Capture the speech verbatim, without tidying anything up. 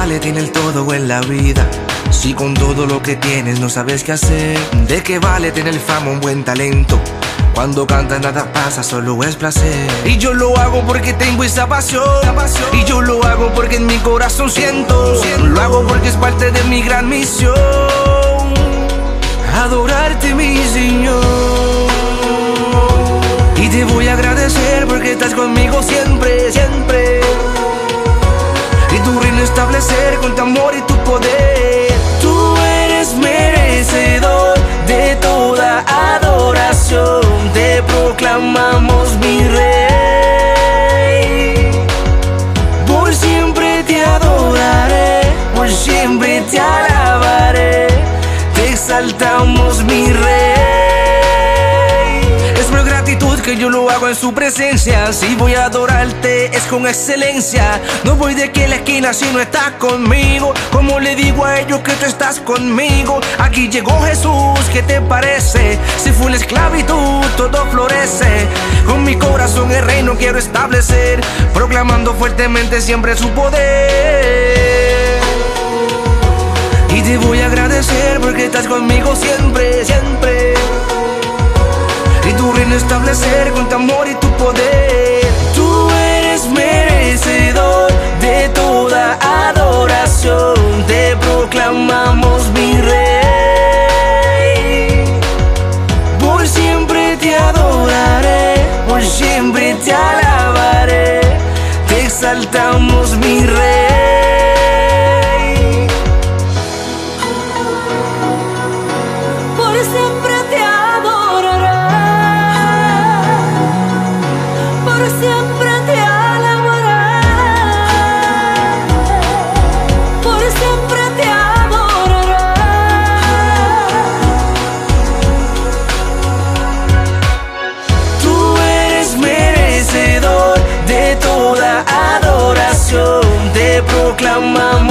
vale tener todo en la vida si con todo lo que tienes no sabes qué hacer? ¿De qué vale tener fama, un buen talento? Cuando cantas nada pasa, solo es placer. Y yo lo hago porque tengo esa pasión, pasión. Y yo lo hago porque en mi corazón siento, siento. Lo hago porque es parte de mi gran misión, adorarte, mi Señor. Y te voy a agradecer porque estás conmigo siempre, siempre. Y tu reino establecer con tu amor y tu poder. Tú eres merecedor de toda adoración. Te proclamamos, mi Rey. Por siempre te adoraré, por siempre te alabaré. Te exaltamos, mi Rey. Es por gratitud que yo lo hago en su presencia. Si voy a adorarte es con excelencia. No voy de aquí a la esquina si no estás conmigo. Como le digo a ellos que tú estás conmigo. Aquí llegó Jesús, ¿qué te parece? Si fue la esclavitud, todo florece. Con mi corazón el reino quiero establecer, proclamando fuertemente siempre su poder. Y te voy a agradecer porque estás conmigo siempre, siempre. Y tu reino establecer con tu amor y tu poder. Tú eres merecedor de toda adoración. Te proclamamos, mi Rey. Por siempre te adoraré, por siempre te alabaré. Te exaltamos, mi Rey. Por siempre te adoraré, por siempre te alabaré, por siempre te adoraré. Tú eres merecedor de toda adoración. Te proclamamos,